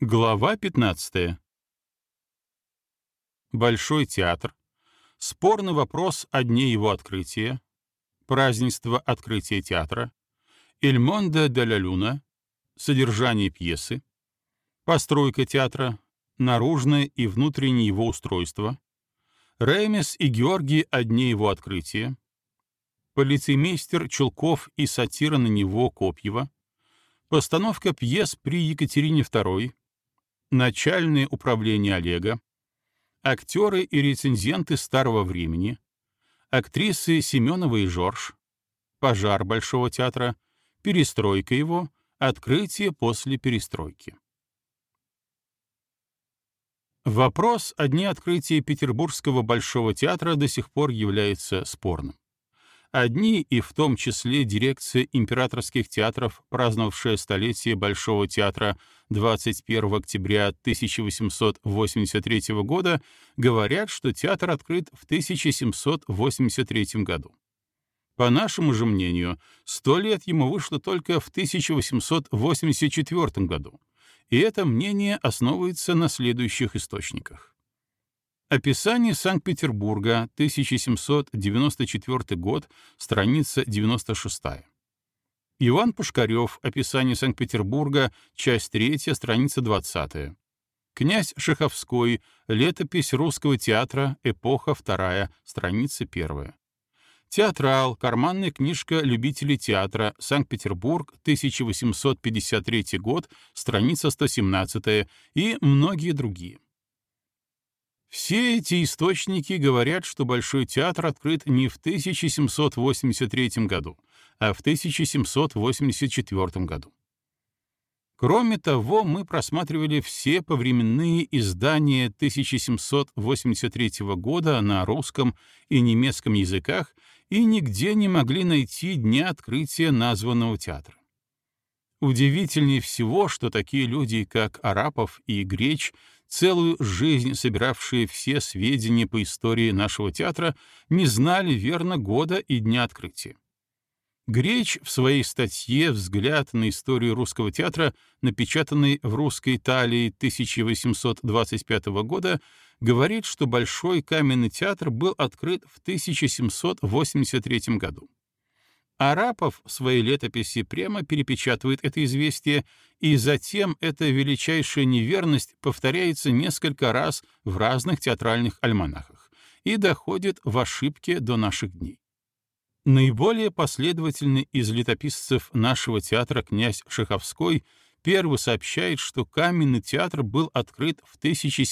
Глава 15. Большой театр. Спорный вопрос о дне его открытия. Празднество открытия театра. «Иль Мондо де ла Люна». Содержание пьесы. Постройка театра. Наружное и внутреннее его устройство. Ремес и Георгий о дне его открытия. Полицеймейстер Чулков и сатира на него Копьева. Постановка пьес при Екатерине II. Начальное управление Олега. Актеры и рецензенты старого времени. Актрисы Семенова и Жорж. Пожар Большого театра. Перестройка его. Открытие после перестройки. Вопрос о дне открытия Петербургского Большого театра до сих пор является спорным. Одни, и в том числе дирекция императорских театров, праздновавшая столетие Большого театра 21 октября 1883 года, говорят, что театр открыт в 1783 году. По нашему же мнению, 100 лет ему вышло только в 1884 году, и это мнение основывается на следующих источниках. Описание Санкт-Петербурга, 1794 год, страница 96. Иван Пушкарев, описание Санкт-Петербурга, часть 3, страница 20. Князь Шаховской, летопись русского театра, эпоха 2, страница 1. Театрал, карманная книжка любителей театра, Санкт-Петербург, 1853 год, страница 117 и многие другие. Все эти источники говорят, что Большой театр открыт не в 1783 году, а в 1784 году. Кроме того, мы просматривали все повременные издания 1783 года на русском и немецком языках и нигде не могли найти дня открытия названного театра. Удивительнее всего, что такие люди, как Арапов и Греч, целую жизнь собиравшие все сведения по истории нашего театра, не знали верно года и дня открытия. Греч в своей статье «Взгляд на историю русского театра», напечатанной в «Русской Италии» 1825 года, говорит, что Большой каменный театр был открыт в 1783 году. Арапов в своей летописи прямо перепечатывает это известие, и затем эта величайшая неверность повторяется несколько раз в разных театральных альманахах и доходит в ошибке до наших дней. Наиболее последовательный из летописцев нашего театра князь Шаховской первый сообщает, что каменный театр был открыт в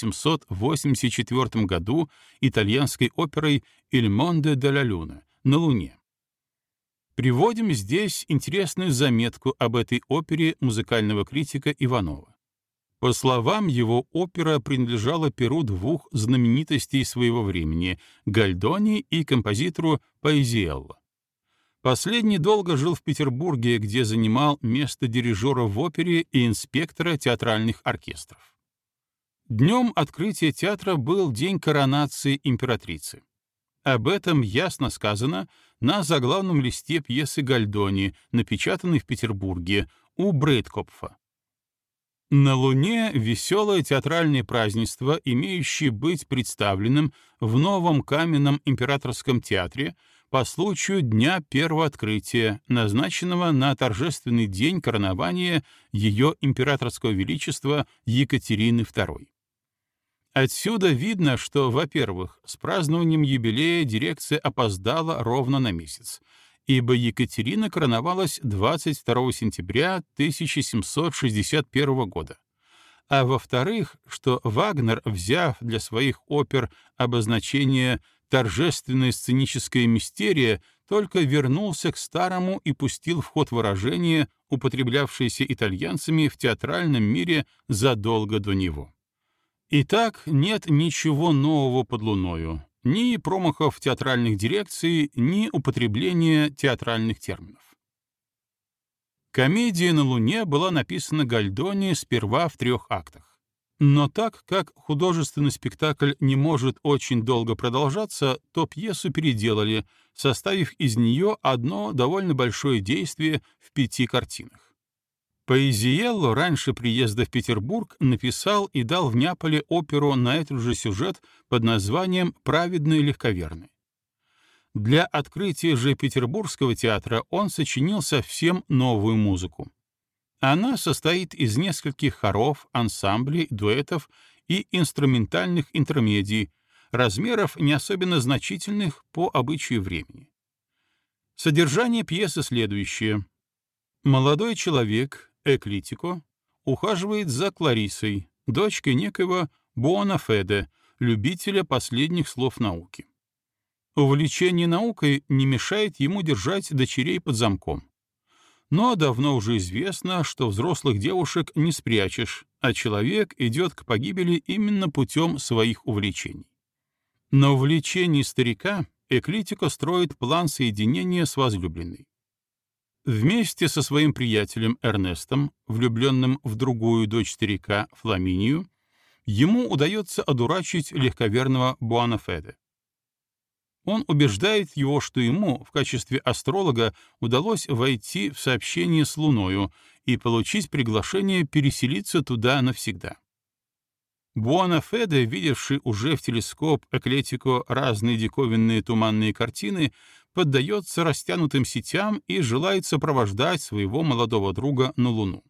1784 году итальянской оперой «Иль Мондо де ла Люна» на Луне. Приводим здесь интересную заметку об этой опере музыкального критика Иванова. По словам его, опера принадлежала перу двух знаменитостей своего времени — Гальдони и композитору Паизиелло. Последний долго жил в Петербурге, где занимал место дирижера в опере и инспектора театральных оркестров. Днем открытия театра был день коронации императрицы. Об этом ясно сказано на заглавном листе пьесы Гальдони, напечатанной в Петербурге, у Брейткопфа. На Луне веселое театральное празднество, имеющее быть представленным в новом каменном императорском театре по случаю дня первого открытия, назначенного на торжественный день коронования ее императорского величества Екатерины II. Отсюда видно, что, во-первых, с празднованием юбилея дирекция опоздала ровно на месяц, ибо Екатерина короновалась 22 сентября 1761 года, а во-вторых, что Вагнер, взяв для своих опер обозначение «торжественная сценическая мистерия», только вернулся к старому и пустил в ход выражение, употреблявшееся итальянцами в театральном мире задолго до него. Итак, нет ничего нового под луною, ни промахов театральных дирекций, ни употребления театральных терминов. Комедия на Луне была написана Гальдони сперва в 3 актах. Но так как художественный спектакль не может очень долго продолжаться, то пьесу переделали, составив из нее одно довольно большое действие в 5 картинах. Паизиелло раньше приезда в Петербург написал и дал в Неаполе оперу на этот же сюжет под названием «Праведный легковерный». Для открытия же Петербургского театра он сочинил совсем новую музыку. Она состоит из нескольких хоров, ансамблей, дуэтов и инструментальных интермедий, размеров не особенно значительных по обычаю времени. Содержание пьесы следующее. Молодой человек, Эклитико, ухаживает за Клариссой, дочкой некоего Буонафеде, любителя последних слов науки. Увлечение наукой не мешает ему держать дочерей под замком. Но давно уже известно, что взрослых девушек не спрячешь, а человек идет к погибели именно путем своих увлечений. На увлечении старика Эклитико строит план соединения с возлюбленной. Вместе со своим приятелем Эрнестом, влюбленным в другую дочь старика, Фламинию, ему удается одурачить легковерного Буонафеде. Он убеждает его, что ему в качестве астролога удалось войти в сообщение с Луною и получить приглашение переселиться туда навсегда. Буонафеде, видевший уже в телескоп Эклетико разные диковинные туманные картины, поддается растянутым сетям и желает сопровождать своего молодого друга на Луну.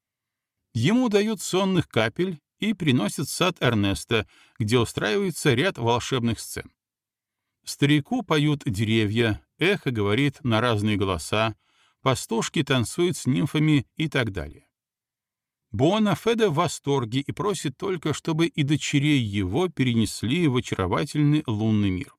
Ему дают сонных капель и приносят в сад Эрнеста, где устраивается ряд волшебных сцен. Старику поют деревья, эхо говорит на разные голоса, пастушки танцуют с нимфами и так далее. Буонафеде в восторге и просит только, чтобы и дочерей его перенесли в очаровательный лунный мир.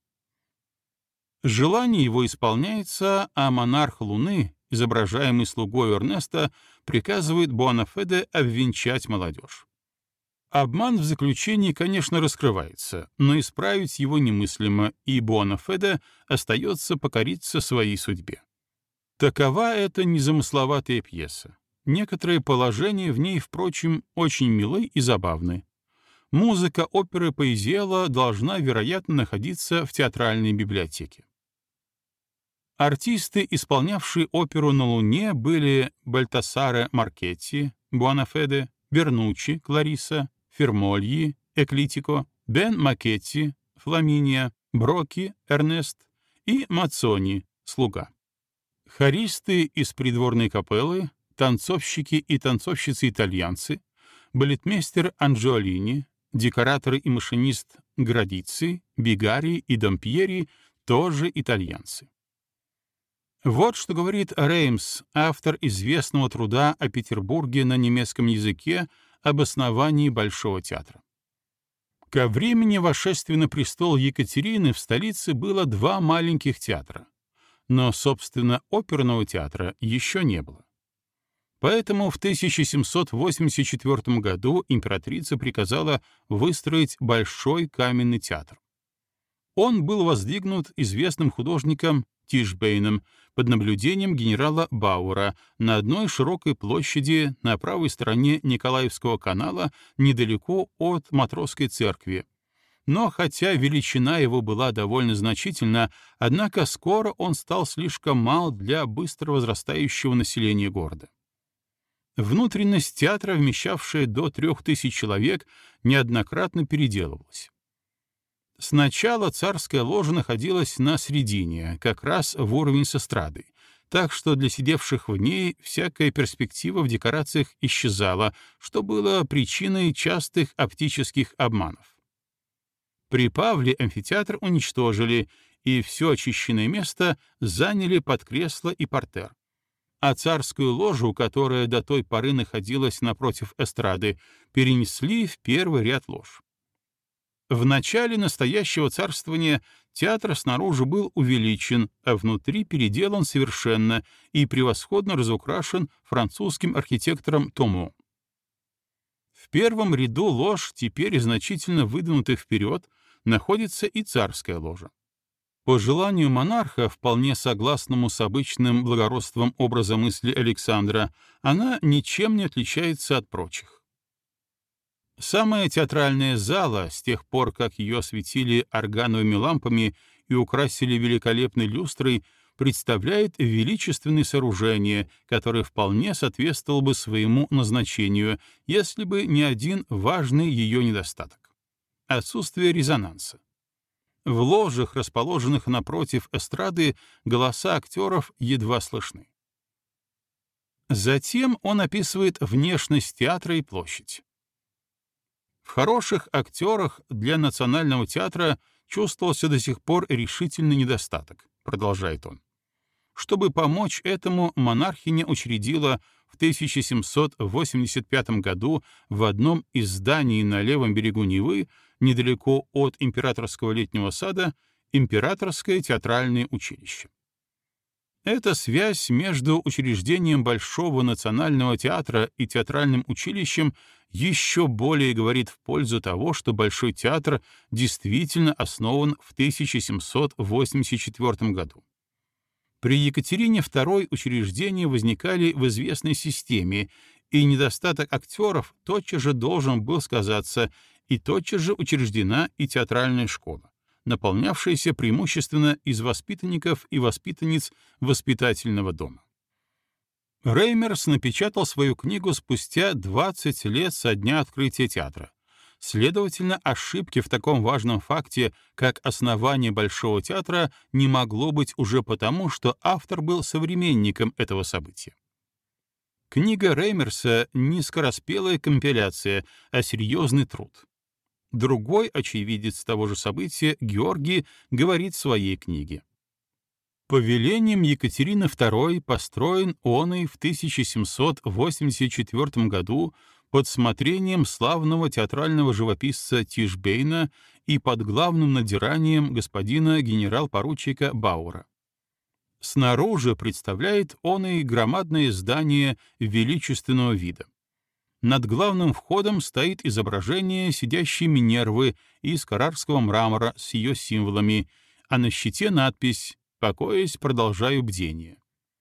Желание его исполняется, а монарх Луны, изображаемый слугой Эрнеста, приказывает Буонафеде обвенчать молодежь. Обман в заключении, конечно, раскрывается, но исправить его немыслимо, и Буонафеде остается покориться своей судьбе. Такова эта незамысловатая пьеса. Некоторые положения в ней, впрочем, очень милы и забавны. Музыка оперы Паизиелло должна, вероятно, находиться в театральной библиотеке. Артисты, исполнявшие оперу на Луне, были Бальтасаре Маркетти, Буонафеде, Бернуччи, Кларисса, Фермольи, Эклитико, Бен Макетти, Фламиния, Броки, Эрнест и Мацони, слуга. Хористы из придворной капеллы, танцовщики и танцовщицы-итальянцы, балетмейстер Анджиолини, декораторы и машинист Градици, Бигари и Дампьери тоже итальянцы. Вот что говорит Реймс, автор известного труда о Петербурге на немецком языке об основании Большого театра. Ко времени восшествия на престол Екатерины в столице было два маленьких театра, но, собственно, оперного театра еще не было. Поэтому в 1784 году императрица приказала выстроить Большой каменный театр. Он был воздвигнут известным художником Тишбейном под наблюдением генерала Бауэра на одной широкой площади на правой стороне Николаевского канала недалеко от Матросской церкви. Но хотя величина его была довольно значительна, однако скоро он стал слишком мал для быстро возрастающего населения города. Внутренность театра, вмещавшая до 3000 человек, неоднократно переделывалась. Сначала царская ложа находилась на средине, как раз в уровень с эстрадой, так что для сидевших в ней всякая перспектива в декорациях исчезала, что было причиной частых оптических обманов. При Павле амфитеатр уничтожили, и все очищенное место заняли под кресло и портер. А царскую ложу, которая до той поры находилась напротив эстрады, перенесли в первый ряд лож. В начале настоящего царствования театр снаружи был увеличен, а внутри переделан совершенно и превосходно разукрашен французским архитектором Тому. В первом ряду лож, теперь значительно выдвинутых вперед, находится и царская ложа. По желанию монарха, вполне согласному с обычным благородством образа мысли Александра, она ничем не отличается от прочих. Самая театральная зала, с тех пор, как ее осветили органовыми лампами и украсили великолепной люстрой, представляет величественное сооружение, которое вполне соответствовало бы своему назначению, если бы не один важный ее недостаток — отсутствие резонанса. В ложах, расположенных напротив эстрады, голоса актеров едва слышны. Затем он описывает внешность театра и площадь. В хороших актерах для национального театра чувствовался до сих пор решительный недостаток, продолжает он. Чтобы помочь этому, монархиня учредила в 1785 году в одном из зданий на левом берегу Невы, недалеко от Императорского летнего сада, Императорское театральное училище. Эта связь между учреждением Большого национального театра и театральным училищем еще более говорит в пользу того, что Большой театр действительно основан в 1784 году. При Екатерине II учреждения возникали в известной системе, и недостаток актеров тотчас же должен был сказаться, и тотчас же учреждена и театральная школа, наполнявшаяся преимущественно из воспитанников и воспитанниц воспитательного дома. Реймерс напечатал свою книгу спустя 20 лет со дня открытия театра. Следовательно, ошибки в таком важном факте, как основание Большого театра, не могло быть уже потому, что автор был современником этого события. Книга Реймерса — не скороспелая компиляция, а серьезный труд. Другой очевидец того же события, Георгий, говорит в своей книге. По велениям Екатерины II построен он и в 1784 году под смотрением славного театрального живописца Тишбейна и под главным надзиранием господина генерал-поручика Бауэра. Снаружи представляет он и громадное здание величественного вида. Над главным входом стоит изображение сидящей Минервы из каррарского мрамора с ее символами, а на щите надпись «Покоясь, продолжаю бдение».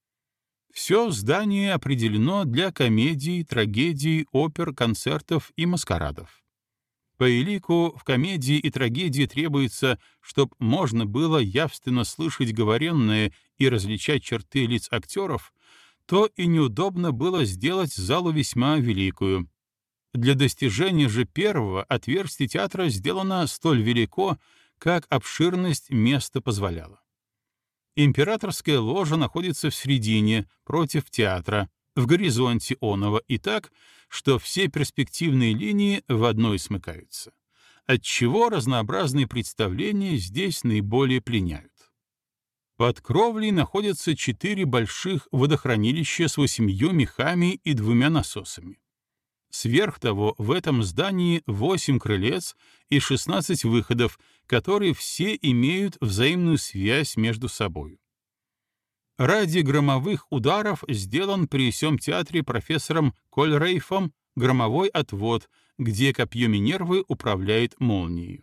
Все здание определено для комедий, трагедий, опер, концертов и маскарадов. По элику в комедии и трагедии требуется, чтобы можно было явственно слышать говоренное и различать черты лиц актеров, то и неудобно было сделать залу весьма великую. Для достижения же первого отверстие театра сделано столь велико, как обширность места позволяла. Императорская ложа находится в середине, против театра, в горизонте оного и так, что все перспективные линии в одной смыкаются, отчего разнообразные представления здесь наиболее пленяют. Под кровлей находятся 4 больших водохранилища с 8 мехами и 2 насосами. Сверх того, в этом здании 8 крылец и 16 выходов, которые все имеют взаимную связь между собой. Ради громовых ударов сделан при сём театре профессором Кольрейфом громовой отвод, где копье Минервы управляет молнией.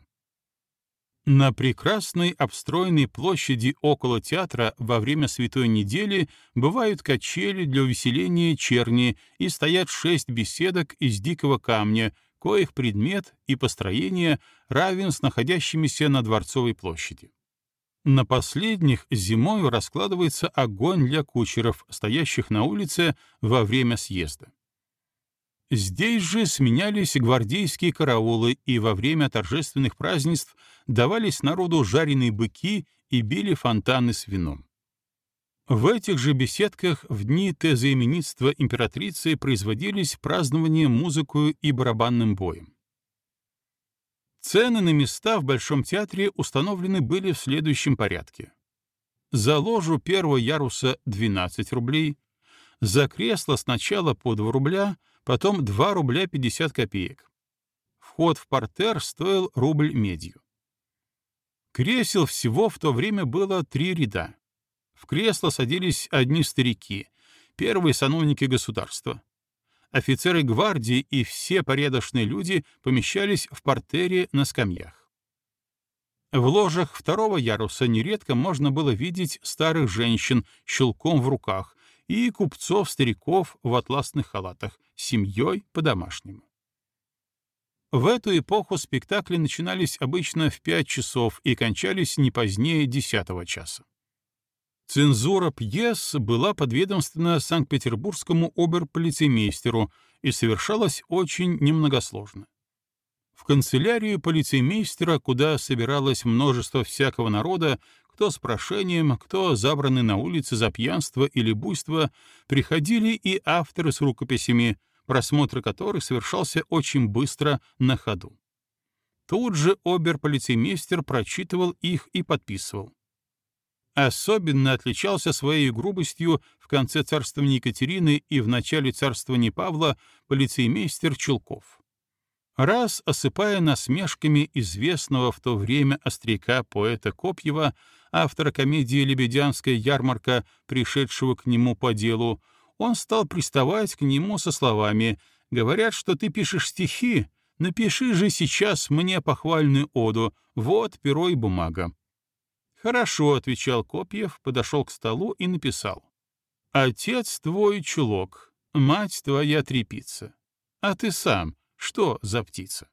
На прекрасной обстроенной площади около театра во время Святой недели бывают качели для увеселения черни и стоят 6 беседок из дикого камня, коих предмет и построение равен с находящимися на Дворцовой площади. На последних зимою раскладывается огонь для кучеров, стоящих на улице во время съезда. Здесь же сменялись гвардейские караулы, и во время торжественных празднеств давались народу жареные быки и били фонтаны с вином. В этих же беседках в дни тезаименитства императрицы производились празднования музыкою и барабанным боем. Цены на места в Большом театре установлены были в следующем порядке. За ложу первого яруса 12 рублей, за кресло сначала по 2 рубля, потом 2 рубля 50 копеек. Вход в партер стоил рубль медью. Кресел всего в то время было 3 ряда. В кресло садились одни старики, первые сановники государства. Офицеры гвардии и все порядочные люди помещались в партере на скамьях. В ложах второго яруса нередко можно было видеть старых женщин с щелком в руках и купцов-стариков в атласных халатах, с семьей по-домашнему. В эту эпоху спектакли начинались обычно в 5 часов и кончались не позднее 10 часа. Цензура пьес была подведомственна санкт-петербургскому оберполицеймейстеру и совершалась очень немногосложно. В канцелярию полицеймейстера, куда собиралось множество всякого народа, кто с прошением, кто забранный на улице за пьянство или буйство, приходили и авторы с рукописями, просмотр которых совершался очень быстро на ходу. Тут же оберполицеймейстер прочитывал их и подписывал. Особенно отличался своей грубостью в конце царствования Екатерины и в начале царствования Павла полицеймейстер Чулков. Раз, осыпая насмешками известного в то время остряка-поэта Копьева, автора комедии «Лебедянская ярмарка», пришедшего к нему по делу, он стал приставать к нему со словами: «Говорят, что ты пишешь стихи, напиши же сейчас мне похвальную оду, вот перо и бумага». «Хорошо», — отвечал Копьев, подошел к столу и написал: «Отец твой чулок, мать твоя трепица, а ты сам что за птица?»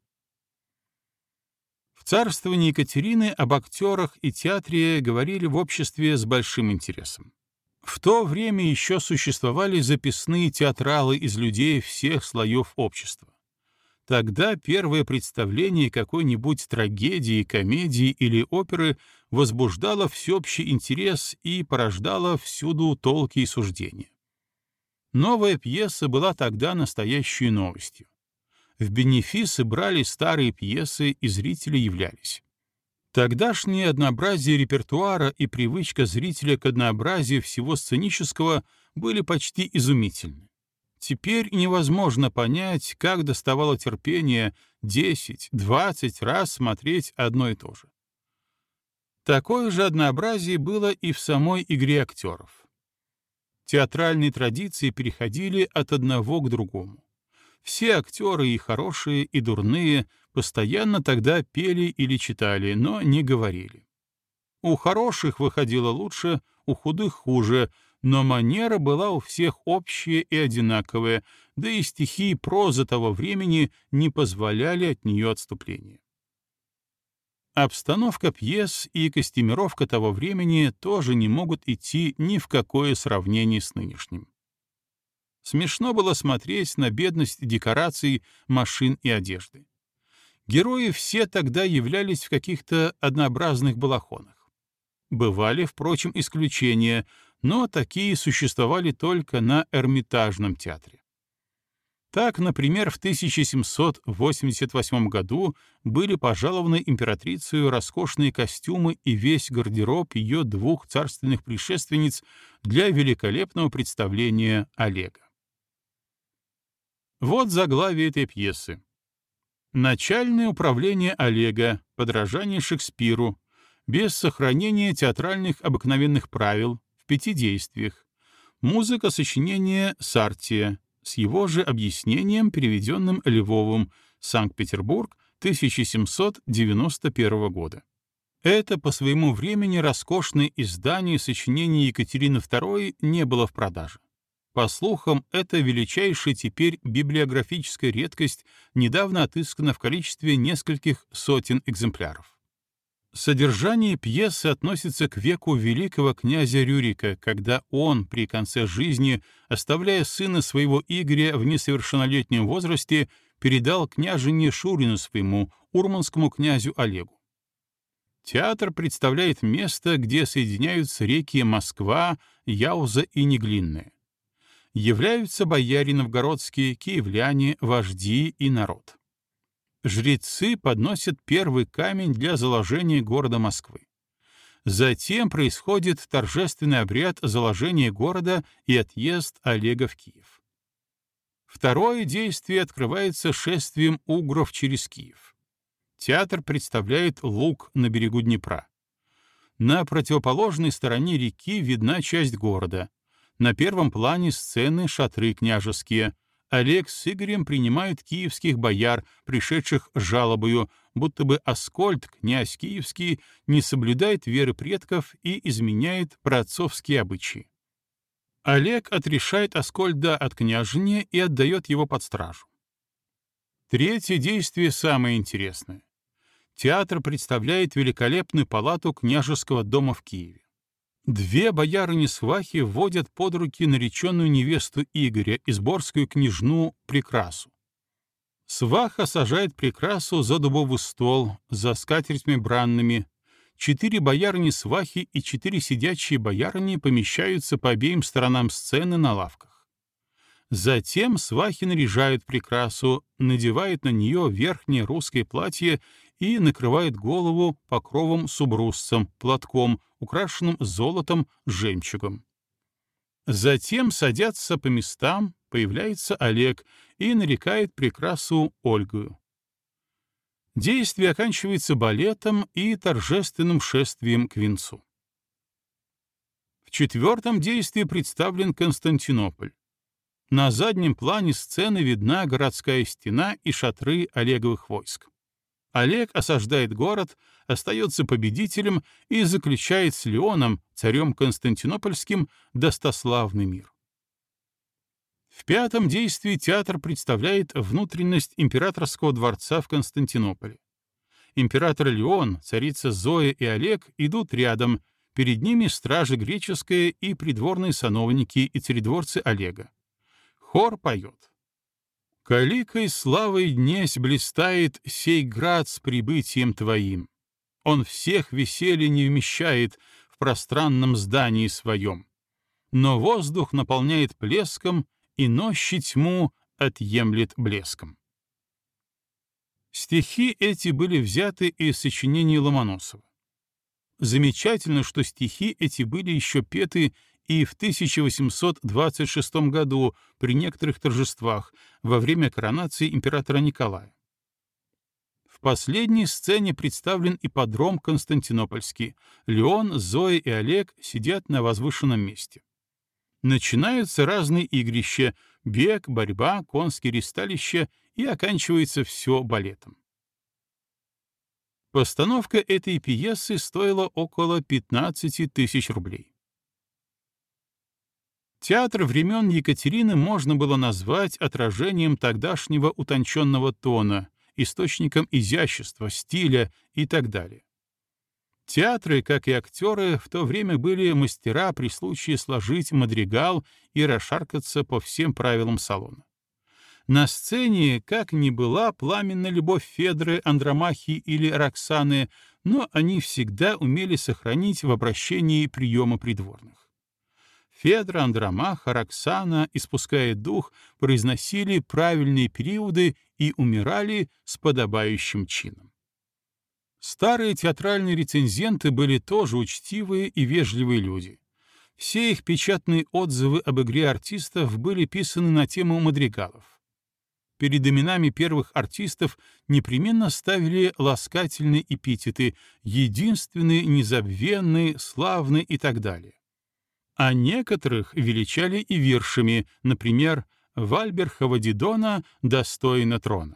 В царствовании Екатерины об актерах и театре говорили в обществе с большим интересом. В то время еще существовали записные театралы из людей всех слоев общества. Тогда первое представление какой-нибудь трагедии, комедии или оперы возбуждало всеобщий интерес и порождало всюду толки и суждения. Новая пьеса была тогда настоящей новостью. В бенефисы брали старые пьесы, и зрители являлись. Тогдашнее однообразие репертуара и привычка зрителя к однообразию всего сценического были почти изумительны. Теперь невозможно понять, как доставало терпение 10-20 раз смотреть одно и то же. Такое же однообразие было и в самой игре актеров. Театральные традиции переходили от одного к другому. Все актеры, и хорошие, и дурные, постоянно тогда пели или читали, но не говорили. У хороших выходило лучше, у худых — хуже, но манера была у всех общая и одинаковая, да и стихи и проза того времени не позволяли от нее отступления. Обстановка пьес и костюмировка того времени тоже не могут идти ни в какое сравнение с нынешним. Смешно было смотреть на бедность декораций, машин и одежды. Герои все тогда являлись в каких-то однообразных балахонах. Бывали, впрочем, исключения, но такие существовали только на Эрмитажном театре. Так, например, в 1788 году были пожалованы императрицей роскошные костюмы и весь гардероб ее двух царственных предшественниц для великолепного представления Олега. Вот заглавие этой пьесы. Начальное управление Олега, подражание Шекспиру, без сохранения театральных обыкновенных правил, в 5 действиях. Музыка сочинения Сартия, с его же объяснением, переведенным Львовым, Санкт-Петербург, 1791 года. Это по своему времени роскошное издание сочинений Екатерины II не было в продаже. По слухам, это величайшая теперь библиографическая редкость, недавно отыскана в количестве нескольких сотен экземпляров. Содержание пьесы относится к веку великого князя Рюрика, когда он при конце жизни, оставляя сына своего Игоря в несовершеннолетнем возрасте, передал княжине Шурину своему, урманскому князю Олегу. Театр представляет место, где соединяются реки Москва, Яуза и Неглинная. Являются бояре новгородские, киевляне, вожди и народ. Жрецы подносят первый камень для заложения города Москвы. Затем происходит торжественный обряд заложения города и отъезд Олега в Киев. Второе действие открывается шествием угров через Киев. Театр представляет Луг на берегу Днепра. На противоположной стороне реки видна часть города. На первом плане сцены шатры княжеские. Олег с Игорем принимают киевских бояр, пришедших с жалобою, будто бы Аскольд, князь киевский, не соблюдает веры предков и изменяет праотцовские обычаи. Олег отрешает Аскольда от княжения и отдает его под стражу. Третье действие самое интересное. Театр представляет великолепную палату княжеского дома в Киеве. Две боярыни-свахи вводят под руки нареченную невесту Игоря, изборскую княжну Прекрасу. Сваха сажает Прекрасу за дубовый стол, за скатертями бранными. 4 боярыни-свахи и 4 сидячие боярыни помещаются по обеим сторонам сцены на лавках. Затем свахи наряжают Прекрасу, надевают на нее верхнее русское платье и накрывают голову покровом с убрусцем, платком, украшенным золотом, жемчугом. Затем садятся по местам, появляется Олег и нарекает Прекрасу Ольгою. Действие оканчивается балетом и торжественным шествием к венцу. В 4-м действии представлен Константинополь. На заднем плане сцены видна городская стена и шатры Олеговых войск. Олег осаждает город, остается победителем и заключает с Леоном, царем Константинопольским, достославный мир. В 5-м действии театр представляет внутренность императорского дворца в Константинополе. Император Леон, царица Зоя и Олег идут рядом, перед ними стражи греческая и придворные сановники и царедворцы Олега. Хор поет. «Каликой славой днесь блистает сей град с прибытием твоим. Он всех веселья не вмещает в пространном здании своем, но воздух наполняет плеском и нощи тьму отъемлет блеском». Стихи эти были взяты из сочинений Ломоносова. Замечательно, что стихи эти были еще петы и в 1826 году при некоторых торжествах во время коронации императора Николая. В последней сцене представлен ипподром Константинопольский. Леон, Зоя и Олег сидят на возвышенном месте. Начинаются разные игрища — бег, борьба, конские ристалища, и оканчивается все балетом. Постановка этой пьесы стоила около 15 тысяч рублей. Театр времен Екатерины можно было назвать отражением тогдашнего утонченного тона, источником изящества, стиля и так далее. Театры, как и актеры, в то время были мастера при случае сложить мадригал и расшаркаться по всем правилам салона. На сцене, как ни была пламенная любовь Федры, Андромахи или Роксаны, но они всегда умели сохранить в обращении приемы придворных. Федра, Андромаха, Роксана, испуская дух, произносили правильные периоды и умирали с подобающим чином. Старые театральные рецензенты были тоже учтивые и вежливые люди. Все их печатные отзывы об игре артистов были писаны на тему мадригалов. Перед именами первых артистов непременно ставили ласкательные эпитеты «единственный», «незабвенный», «славный» и так далее. А некоторых величали и виршами, например, «Вальберхова Дидона достойна трона».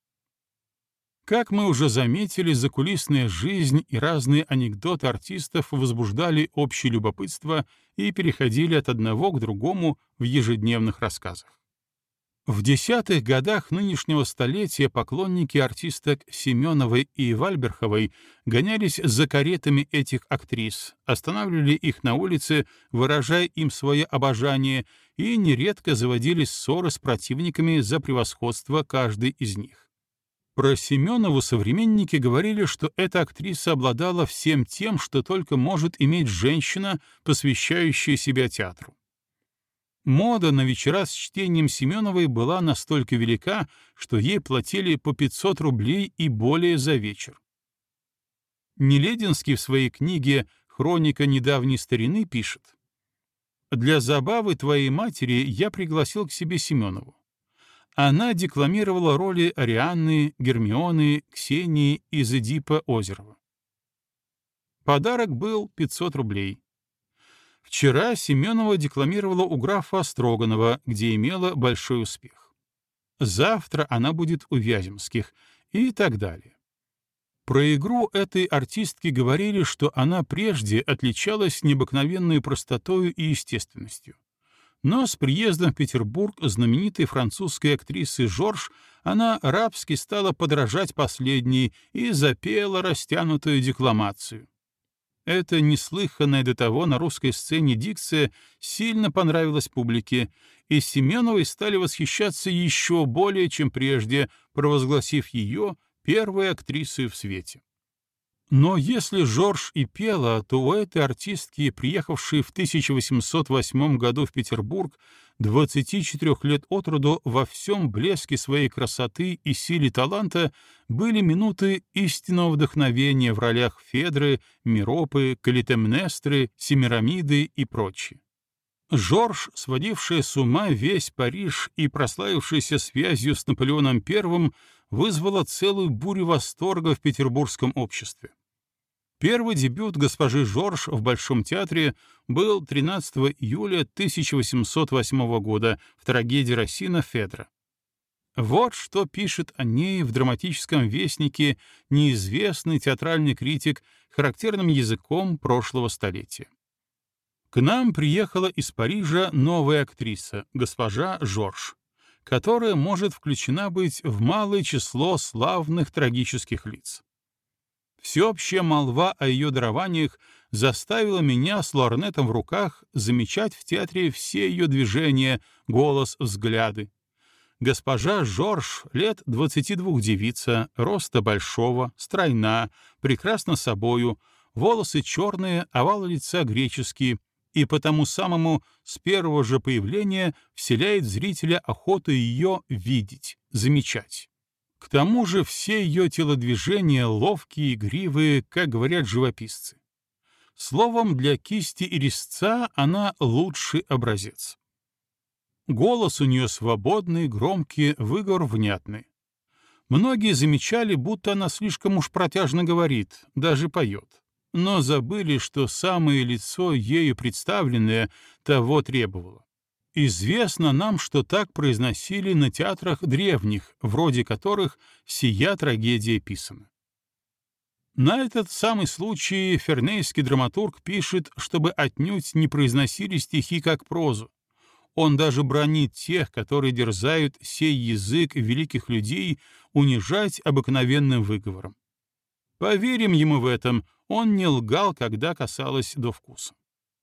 Как мы уже заметили, закулисная жизнь и разные анекдоты артистов возбуждали общее любопытство и переходили от одного к другому в ежедневных рассказах. В 10-х годах нынешнего столетия поклонники артисток Семеновой и Вальберховой гонялись за каретами этих актрис, останавливали их на улице, выражая им свое обожание, и нередко заводили ссоры с противниками за превосходство каждой из них. Про Семенову современники говорили, что эта актриса обладала всем тем, что только может иметь женщина, посвящающая себя театру. Мода на вечера с чтением Семеновой была настолько велика, что ей платили по 500 рублей и более за вечер. Нелединский в своей книге «Хроника недавней старины» пишет: «Для забавы твоей матери я пригласил к себе Семенову. Она декламировала роли Арианны, Гермионы, Ксении из Эдипа Озерова. Подарок был 500 рублей. Вчера Семенова декламировала у графа Строганова, где имела большой успех. Завтра она будет у Вяземских и так далее». Про игру этой артистки говорили, что она прежде отличалась необыкновенной простотою и естественностью. Но с приездом в Петербург знаменитой французской актрисы Жорж она рабски стала подражать последней и запела растянутую декламацию. Эта неслыханная до того на русской сцене дикция сильно понравилась публике, и Семеновой стали восхищаться еще более, чем прежде, провозгласив ее первой актрисой в свете. Но если Жорж и пела, то у этой артистки, приехавшей в 1808 году в Петербург, 24 лет от роду, во всем блеске своей красоты и силе таланта, были минуты истинного вдохновения в ролях Федры, Миропы, Калитемнестры, Семирамиды и прочее. Жорж, сводившая с ума весь Париж и прославившаяся связью с Наполеоном I, вызвала целую бурю восторга в петербургском обществе. Первый дебют госпожи Жорж в Большом театре был 13 июля 1808 года в трагедии Рассина «Федра». Вот что пишет о ней в драматическом вестнике неизвестный театральный критик характерным языком прошлого столетия. К нам приехала из Парижа новая актриса, госпожа Жорж, которая может включена быть в малое число славных трагических лиц. Всеобщая молва о ее дарованиях заставила меня с лорнетом в руках замечать в театре все ее движения, голос, взгляды. Госпожа Жорж, лет 22 девица, роста большого, стройна, прекрасна собою, волосы черные, овал лица греческие, и потому самому с первого же появления вселяет в зрителя охоту ее видеть, замечать. К тому же все ее телодвижения ловкие, игривые, как говорят живописцы. Словом, для кисти и резца она лучший образец. Голос у нее свободный, громкий, выговор внятный. Многие замечали, будто она слишком уж протяжно говорит, даже поет. Но забыли, что самое лицо, ею представленное, того требовало. Известно нам, что так произносили на театрах древних, вроде которых сия трагедия писана. На этот самый случай фернейский драматург пишет, чтобы отнюдь не произносили стихи как прозу. Он даже бранит тех, которые дерзают сей язык великих людей унижать обыкновенным выговором. Поверим ему в этом, он не лгал, когда касалось до вкуса.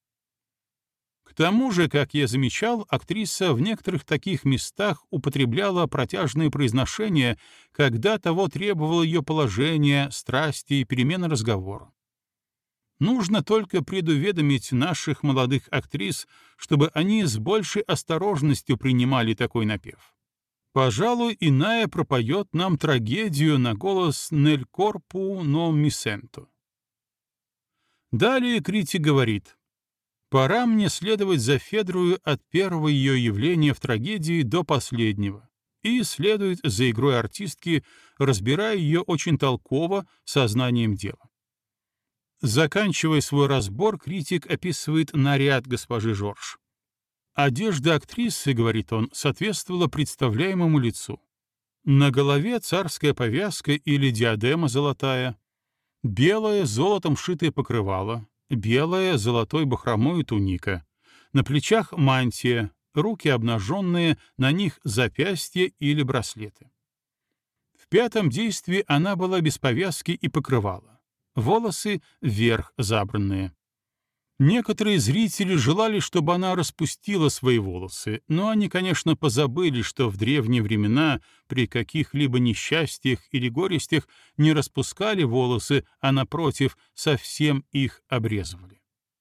К тому же, как я замечал, актриса в некоторых таких местах употребляла протяжные произношения, когда того требовало ее положение, страсти и перемена разговора. Нужно только предуведомить наших молодых актрис, чтобы они с большей осторожностью принимали такой напев. Пожалуй, иная пропоет нам трагедию на голос «Nel corpo non mi sento». Далее критик говорит: «Пора мне следовать за Федрою от первого ее явления в трагедии до последнего, и следует за игрой артистки, разбирая ее очень толково, сознанием дела». Заканчивая свой разбор, критик описывает наряд госпожи Жорж. «Одежда актрисы, — говорит он, — соответствовала представляемому лицу. На голове царская повязка или диадема золотая, белое золотом шитое покрывало, белая золотой бахромой туника, на плечах мантия, руки обнаженные, на них запястья или браслеты. В пятом действии она была без повязки и покрывала, волосы вверх забранные. Некоторые зрители желали, чтобы она распустила свои волосы, но они, конечно, позабыли, что в древние времена при каких-либо несчастьях или горестях не распускали волосы, а, напротив, совсем их обрезывали.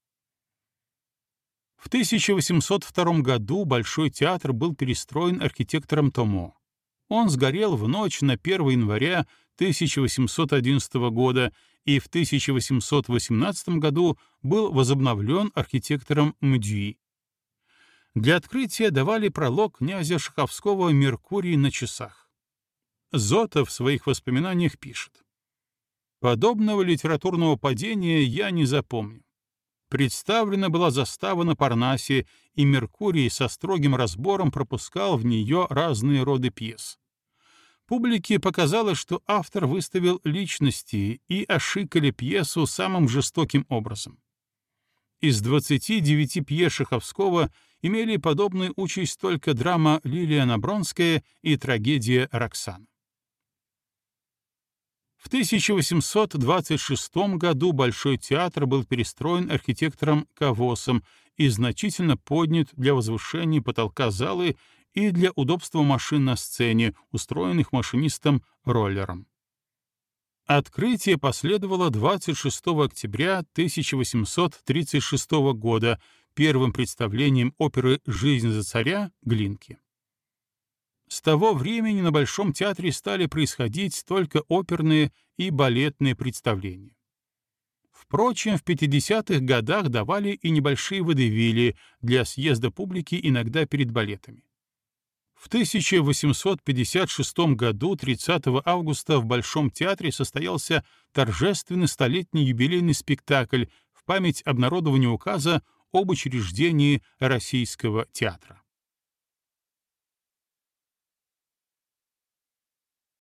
В 1802 году Большой театр был перестроен архитектором Томо. Он сгорел в ночь на 1 января 1811 года и в 1818 году был возобновлен архитектором Мдюи. Для открытия давали пролог князя Шаховского «Меркурий на часах». Зотов в своих воспоминаниях пишет: «Подобного литературного падения я не запомню. Представлена была застава на Парнасе, и Меркурий со строгим разбором пропускал в нее разные роды пьес. Публике показалось, что автор выставил личности и ошикали пьесу самым жестоким образом. Из 29 пьес Шаховского имели подобную участь только драма «Лилия Набронская» и трагедия «Роксана». В 1826 году Большой театр был перестроен архитектором Кавосом и значительно поднят для возвышения потолка залы и для удобства машин на сцене, устроенных машинистом Роллером. Открытие последовало 26 октября 1836 года первым представлением оперы «Жизнь за царя» Глинки. С того времени на Большом театре стали происходить только оперные и балетные представления. Впрочем, в 50-х годах давали и небольшие водевили для съезда публики иногда перед балетами. В 1856 году, 30 августа, в Большом театре состоялся торжественный столетний юбилейный спектакль в память обнародования указа об учреждении Российского театра.